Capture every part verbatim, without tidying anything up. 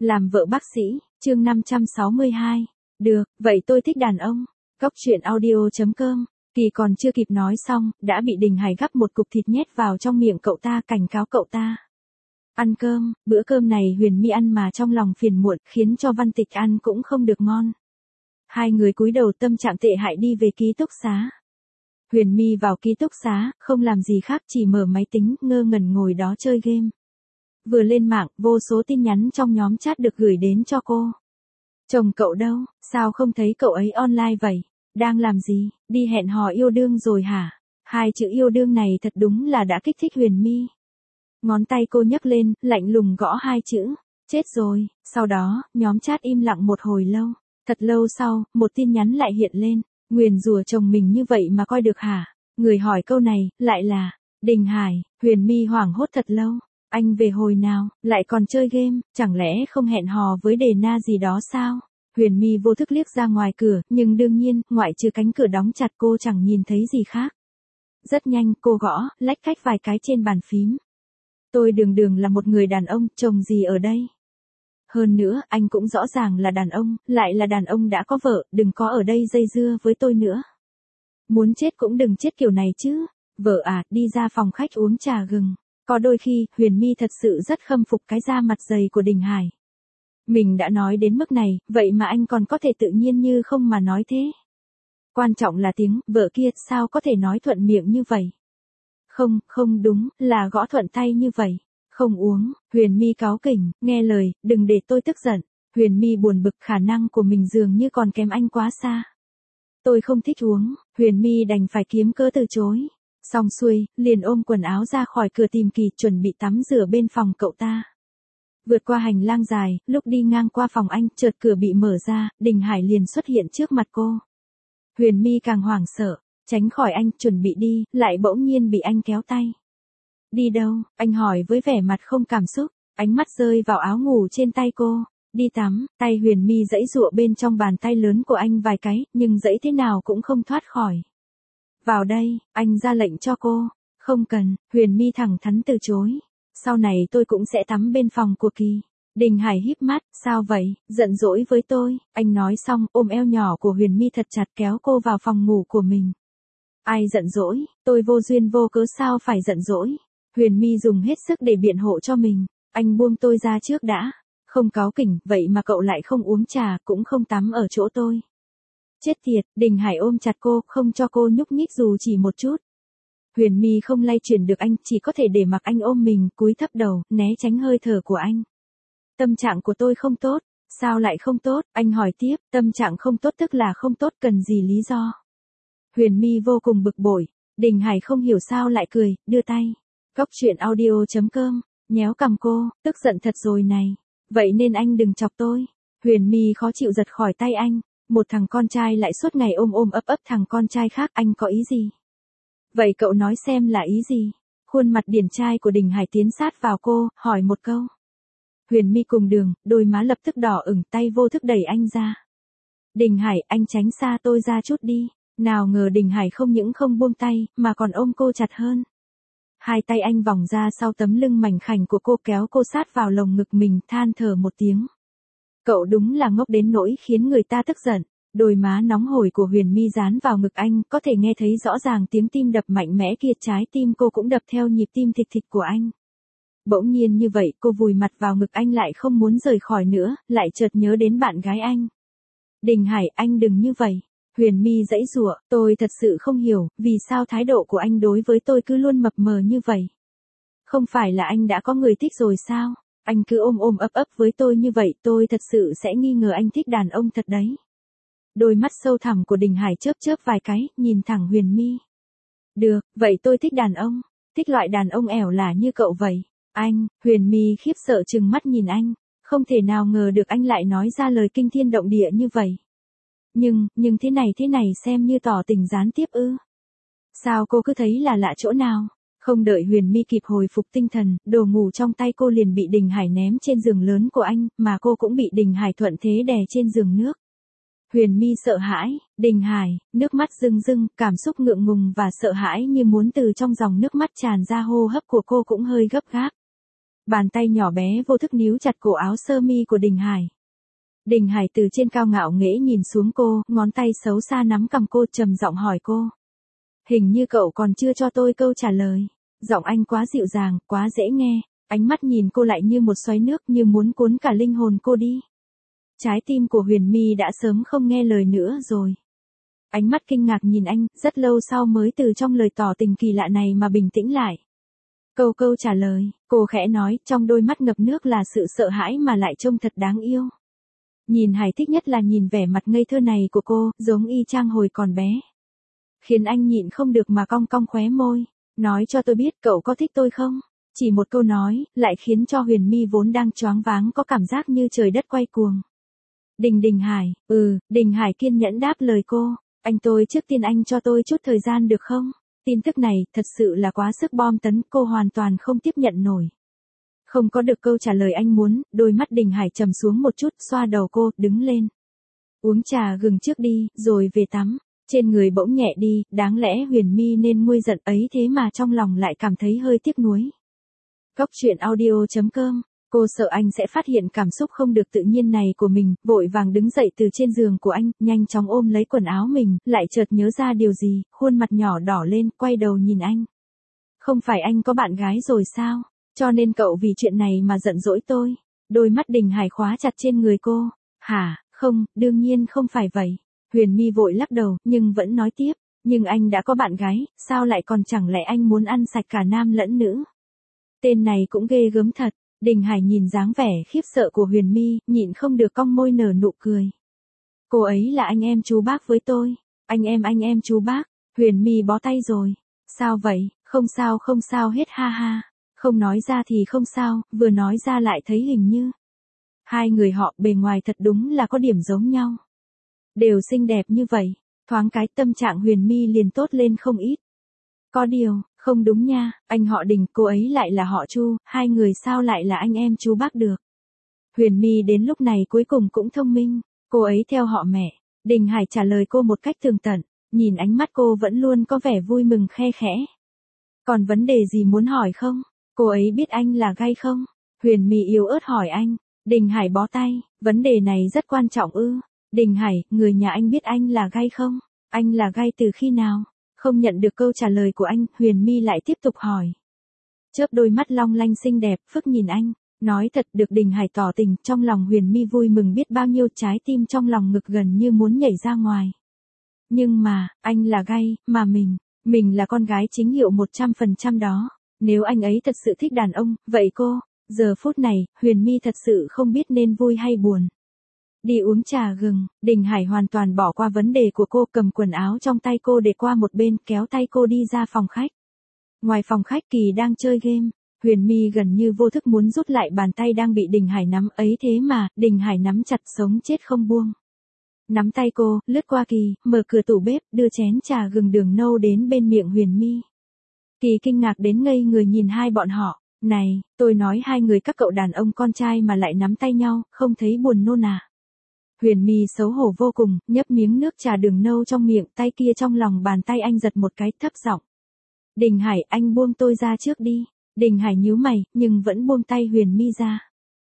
Làm vợ bác sĩ, chương năm trăm sáu mươi hai. Được, vậy tôi thích đàn ông. Cóc truyện audio chấm com. Kỳ còn chưa kịp nói xong, đã bị Đình Hải gắp một cục thịt nhét vào trong miệng cậu ta, cảnh cáo cậu ta. Ăn cơm, bữa cơm này Huyền My ăn mà trong lòng phiền muộn, khiến cho Văn Tịch ăn cũng không được ngon. Hai người cúi đầu tâm trạng tệ hại đi về ký túc xá. Huyền My vào ký túc xá, không làm gì khác chỉ mở máy tính, ngơ ngẩn ngồi đó chơi game. Vừa lên mạng, vô số tin nhắn trong nhóm chat được gửi đến cho cô. Chồng cậu đâu, sao không thấy cậu ấy online vậy? Đang làm gì, đi hẹn hò yêu đương rồi hả? Hai chữ yêu đương này thật đúng là đã kích thích Huyền My. Ngón tay cô nhấc lên, lạnh lùng gõ hai chữ. Chết rồi, sau đó, nhóm chat im lặng một hồi lâu. Thật lâu sau, một tin nhắn lại hiện lên. Nguyền rủa chồng mình như vậy mà coi được hả? Người hỏi câu này, lại là Đình Hải. Huyền My hoảng hốt thật lâu. Anh về hồi nào, lại còn chơi game, chẳng lẽ không hẹn hò với Đề Na gì đó sao? Huyền My vô thức liếc ra ngoài cửa, nhưng đương nhiên, ngoại trừ cánh cửa đóng chặt cô chẳng nhìn thấy gì khác. Rất nhanh, cô gõ, lách cách vài cái trên bàn phím. Tôi đường đường là một người đàn ông, chồng gì ở đây? Hơn nữa, anh cũng rõ ràng là đàn ông, lại là đàn ông đã có vợ, đừng có ở đây dây dưa với tôi nữa. Muốn chết cũng đừng chết kiểu này chứ. Vợ à, đi ra phòng khách uống trà gừng. Có đôi khi, Huyền My thật sự rất khâm phục cái da mặt dày của Đình Hải. Mình đã nói đến mức này, vậy mà anh còn có thể tự nhiên như không mà nói thế. Quan trọng là tiếng, vợ kia, sao có thể nói thuận miệng như vậy? Không, không đúng, là gõ thuận tay như vậy. Không uống, Huyền My cáu kỉnh, nghe lời, đừng để tôi tức giận. Huyền My buồn bực, khả năng của mình dường như còn kém anh quá xa. Tôi không thích uống, Huyền My đành phải kiếm cớ từ chối. Xong xuôi, liền ôm quần áo ra khỏi cửa tìm Kỳ, chuẩn bị tắm rửa bên phòng cậu ta. Vượt qua hành lang dài, lúc đi ngang qua phòng anh, chợt cửa bị mở ra, Đình Hải liền xuất hiện trước mặt cô. Huyền My càng hoảng sợ, tránh khỏi anh, chuẩn bị đi, lại bỗng nhiên bị anh kéo tay. Đi đâu? Anh hỏi với vẻ mặt không cảm xúc, ánh mắt rơi vào áo ngủ trên tay cô. Đi tắm, tay Huyền My giãy giụa bên trong bàn tay lớn của anh vài cái, nhưng giãy thế nào cũng không thoát khỏi. Vào đây, anh ra lệnh cho cô. Không cần, Huyền My thẳng thắn từ chối. Sau này tôi cũng sẽ tắm bên phòng của Kỳ. Đình Hải híp mắt, sao vậy, giận dỗi với tôi. Anh nói xong, ôm eo nhỏ của Huyền My thật chặt kéo cô vào phòng ngủ của mình. Ai giận dỗi, tôi vô duyên vô cớ sao phải giận dỗi. Huyền My dùng hết sức để biện hộ cho mình. Anh buông tôi ra trước đã. Không cáu kỉnh, vậy mà cậu lại không uống trà, cũng không tắm ở chỗ tôi. Chết tiệt, Đình Hải ôm chặt cô, không cho cô nhúc nhích dù chỉ một chút. Huyền My không lay chuyển được anh, chỉ có thể để mặc anh ôm mình, cúi thấp đầu, né tránh hơi thở của anh. Tâm trạng của tôi không tốt, sao lại không tốt, anh hỏi tiếp, tâm trạng không tốt tức là không tốt, cần gì lý do. Huyền My vô cùng bực bội, Đình Hải không hiểu sao lại cười, đưa tay. Cóc truyện audio chấm com, nhéo cằm cô, tức giận thật rồi này. Vậy nên anh đừng chọc tôi. Huyền My khó chịu giật khỏi tay anh. Một thằng con trai lại suốt ngày ôm ôm ấp ấp thằng con trai khác, anh có ý gì? Vậy cậu nói xem là ý gì? Khuôn mặt điển trai của Đình Hải tiến sát vào cô, hỏi một câu. Huyền My cùng đường, đôi má lập tức đỏ ửng, tay vô thức đẩy anh ra. Đình Hải, anh tránh xa tôi ra chút đi. Nào ngờ Đình Hải không những không buông tay, mà còn ôm cô chặt hơn. Hai tay anh vòng ra sau tấm lưng mảnh khảnh của cô, kéo cô sát vào lồng ngực mình, than thở một tiếng. Cậu đúng là ngốc đến nỗi khiến người ta tức giận. Đôi má nóng hổi của Huyền My dán vào ngực anh, có thể nghe thấy rõ ràng tiếng tim đập mạnh mẽ kia, trái tim cô cũng đập theo nhịp tim thịch thịch của anh. Bỗng nhiên như vậy, cô vùi mặt vào ngực anh lại không muốn rời khỏi nữa, lại chợt nhớ đến bạn gái anh. Đình Hải, anh đừng như vậy. Huyền My giãy giụa, tôi thật sự không hiểu, vì sao thái độ của anh đối với tôi cứ luôn mập mờ như vậy. Không phải là anh đã có người thích rồi sao? Anh cứ ôm ôm ấp ấp với tôi như vậy, tôi thật sự sẽ nghi ngờ anh thích đàn ông thật đấy. Đôi mắt sâu thẳm của Đình Hải chớp chớp vài cái, nhìn thẳng Huyền My. Được, vậy tôi thích đàn ông, thích loại đàn ông ẻo lả như cậu vậy. Anh, Huyền My khiếp sợ trừng mắt nhìn anh, không thể nào ngờ được anh lại nói ra lời kinh thiên động địa như vậy. Nhưng, nhưng thế này thế này xem như tỏ tình gián tiếp ư? Sao cô cứ thấy là lạ chỗ nào? Không đợi Huyền My kịp hồi phục tinh thần, đồ ngủ trong tay cô liền bị Đình Hải ném trên giường lớn của anh, mà cô cũng bị Đình Hải thuận thế đè trên giường nước. Huyền My sợ hãi, Đình Hải, nước mắt rưng rưng, cảm xúc ngượng ngùng và sợ hãi như muốn từ trong dòng nước mắt tràn ra, hô hấp của cô cũng hơi gấp gáp. Bàn tay nhỏ bé vô thức níu chặt cổ áo sơ mi của Đình Hải. Đình Hải từ trên cao ngạo nghễ nhìn xuống cô, ngón tay xấu xa nắm cằm cô, trầm giọng hỏi cô. Hình như cậu còn chưa cho tôi câu trả lời. Giọng anh quá dịu dàng, quá dễ nghe, ánh mắt nhìn cô lại như một xoáy nước, như muốn cuốn cả linh hồn cô đi. Trái tim của Huyền My đã sớm không nghe lời nữa rồi. Ánh mắt kinh ngạc nhìn anh, rất lâu sau mới từ trong lời tỏ tình kỳ lạ này mà bình tĩnh lại. Câu câu trả lời, cô khẽ nói, trong đôi mắt ngập nước là sự sợ hãi mà lại trông thật đáng yêu. Nhìn Hải thích nhất là nhìn vẻ mặt ngây thơ này của cô, giống y chang hồi còn bé. Khiến anh nhịn không được mà cong cong khóe môi. Nói cho tôi biết cậu có thích tôi không? Chỉ một câu nói, lại khiến cho Huyền My vốn đang choáng váng có cảm giác như trời đất quay cuồng. Đình Đình Hải, ừ, Đình Hải kiên nhẫn đáp lời cô. Anh tôi trước tiên anh cho tôi chút thời gian được không? Tin tức này, thật sự là quá sức bom tấn, cô hoàn toàn không tiếp nhận nổi. Không có được câu trả lời anh muốn, đôi mắt Đình Hải trầm xuống một chút, xoa đầu cô, đứng lên. Uống trà gừng trước đi, rồi về tắm. Trên người bỗng nhẹ đi, đáng lẽ Huyền My nên nguôi giận ấy thế mà trong lòng lại cảm thấy hơi tiếc nuối. Góc truyện audio chấm com, cô sợ anh sẽ phát hiện cảm xúc không được tự nhiên này của mình, vội vàng đứng dậy từ trên giường của anh, nhanh chóng ôm lấy quần áo mình, lại chợt nhớ ra điều gì, khuôn mặt nhỏ đỏ lên, quay đầu nhìn anh. Không phải anh có bạn gái rồi sao? Cho nên cậu vì chuyện này mà giận dỗi tôi. Đôi mắt Đình Hải khóa chặt trên người cô. Hả, không, đương nhiên không phải vậy. Huyền My vội lắc đầu, nhưng vẫn nói tiếp. Nhưng anh đã có bạn gái, sao lại còn chẳng lẽ anh muốn ăn sạch cả nam lẫn nữ? Tên này cũng ghê gớm thật. Đình Hải nhìn dáng vẻ khiếp sợ của Huyền My, nhịn không được cong môi nở nụ cười. Cô ấy là anh em chú bác với tôi. Anh em anh em chú bác. Huyền My bó tay rồi. Sao vậy? Không sao không sao hết ha ha. Không nói ra thì không sao, vừa nói ra lại thấy hình như. Hai người họ bề ngoài thật đúng là có điểm giống nhau. Đều xinh đẹp như vậy, thoáng cái tâm trạng Huyền My liền tốt lên không ít. Có điều, không đúng nha, anh họ Đình, cô ấy lại là họ Chu, hai người sao lại là anh em chú bác được. Huyền My đến lúc này cuối cùng cũng thông minh, cô ấy theo họ mẹ. Đình Hải trả lời cô một cách tường tận, nhìn ánh mắt cô vẫn luôn có vẻ vui mừng khe khẽ. Còn vấn đề gì muốn hỏi không? Cô ấy biết anh là gay không? Huyền My yếu ớt hỏi anh. Đình Hải bó tay, vấn đề này rất quan trọng ư. Đình Hải, người nhà anh biết anh là gay không? Anh là gay từ khi nào? Không nhận được câu trả lời của anh, Huyền My lại tiếp tục hỏi. Chớp đôi mắt long lanh xinh đẹp, phức nhìn anh. Nói thật, được Đình Hải tỏ tình, trong lòng Huyền My vui mừng biết bao nhiêu, trái tim trong lòng ngực gần như muốn nhảy ra ngoài. Nhưng mà, anh là gay, mà mình, mình là con gái chính hiệu một trăm phần trăm đó. Nếu anh ấy thật sự thích đàn ông, vậy cô, giờ phút này, Huyền My thật sự không biết nên vui hay buồn. Đi uống trà gừng, Đình Hải hoàn toàn bỏ qua vấn đề của cô, cầm quần áo trong tay cô để qua một bên, kéo tay cô đi ra phòng khách. Ngoài phòng khách Kỳ đang chơi game, Huyền My gần như vô thức muốn rút lại bàn tay đang bị Đình Hải nắm ấy thế mà, Đình Hải nắm chặt sống chết không buông. Nắm tay cô, lướt qua Kỳ, mở cửa tủ bếp, đưa chén trà gừng đường nâu đến bên miệng Huyền My. Kỳ kinh ngạc đến ngây người nhìn hai bọn họ. Này, tôi nói hai người các cậu đàn ông con trai mà lại nắm tay nhau, không thấy buồn nôn à? Huyền My xấu hổ vô cùng, nhấp miếng nước trà đường nâu trong miệng, tay kia trong lòng bàn tay anh giật một cái, thấp giọng. Đình Hải, anh buông tôi ra trước đi. Đình Hải nhíu mày, nhưng vẫn buông tay Huyền My ra.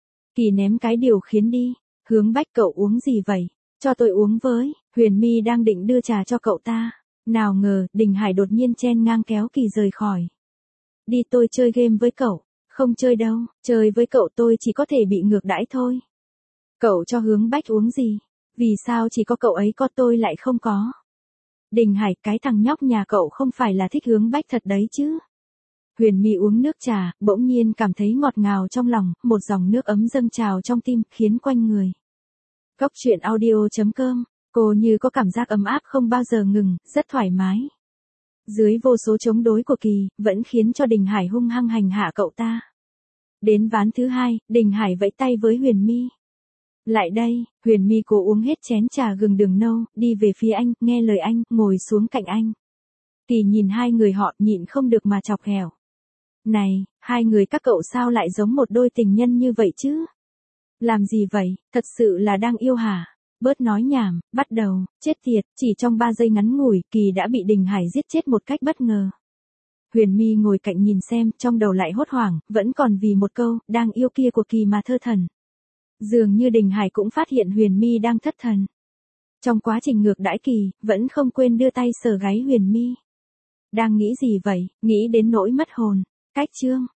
Kỳ ném cái điều khiến đi. Hướng Bách, cậu uống gì vậy? Cho tôi uống với. Huyền My đang định đưa trà cho cậu ta. Nào ngờ, Đình Hải đột nhiên chen ngang kéo Kỳ rời khỏi. Đi, tôi chơi game với cậu. Không chơi đâu, chơi với cậu tôi chỉ có thể bị ngược đãi thôi. Cậu cho Hướng Bách uống gì? Vì sao chỉ có cậu ấy có tôi lại không có? Đình Hải, cái thằng nhóc nhà cậu không phải là thích Hướng Bách thật đấy chứ? Huyền My uống nước trà, bỗng nhiên cảm thấy ngọt ngào trong lòng, một dòng nước ấm dâng trào trong tim, khiến quanh người. Góc truyện audio chấm com, cô như có cảm giác ấm áp không bao giờ ngừng, rất thoải mái. Dưới vô số chống đối của Kỳ, vẫn khiến cho Đình Hải hung hăng hành hạ cậu ta. Đến ván thứ hai, Đình Hải vẫy tay với Huyền My. Lại đây, Huyền My cố uống hết chén trà gừng đường nâu, đi về phía anh, nghe lời anh, ngồi xuống cạnh anh. Kỳ nhìn hai người họ, nhịn không được mà chọc ghẹo. Này, hai người các cậu sao lại giống một đôi tình nhân như vậy chứ? Làm gì vậy, thật sự là đang yêu hả? Bớt nói nhảm, bắt đầu, chết tiệt, chỉ trong ba giây ngắn ngủi, Kỳ đã bị Đình Hải giết chết một cách bất ngờ. Huyền My ngồi cạnh nhìn xem, trong đầu lại hốt hoảng, vẫn còn vì một câu, đang yêu kia của Kỳ mà thơ thần. Dường như Đình Hải cũng phát hiện Huyền My đang thất thần. Trong quá trình ngược đãi Kỳ, vẫn không quên đưa tay sờ gáy Huyền My. Đang nghĩ gì vậy, nghĩ đến nỗi mất hồn. Cách chương.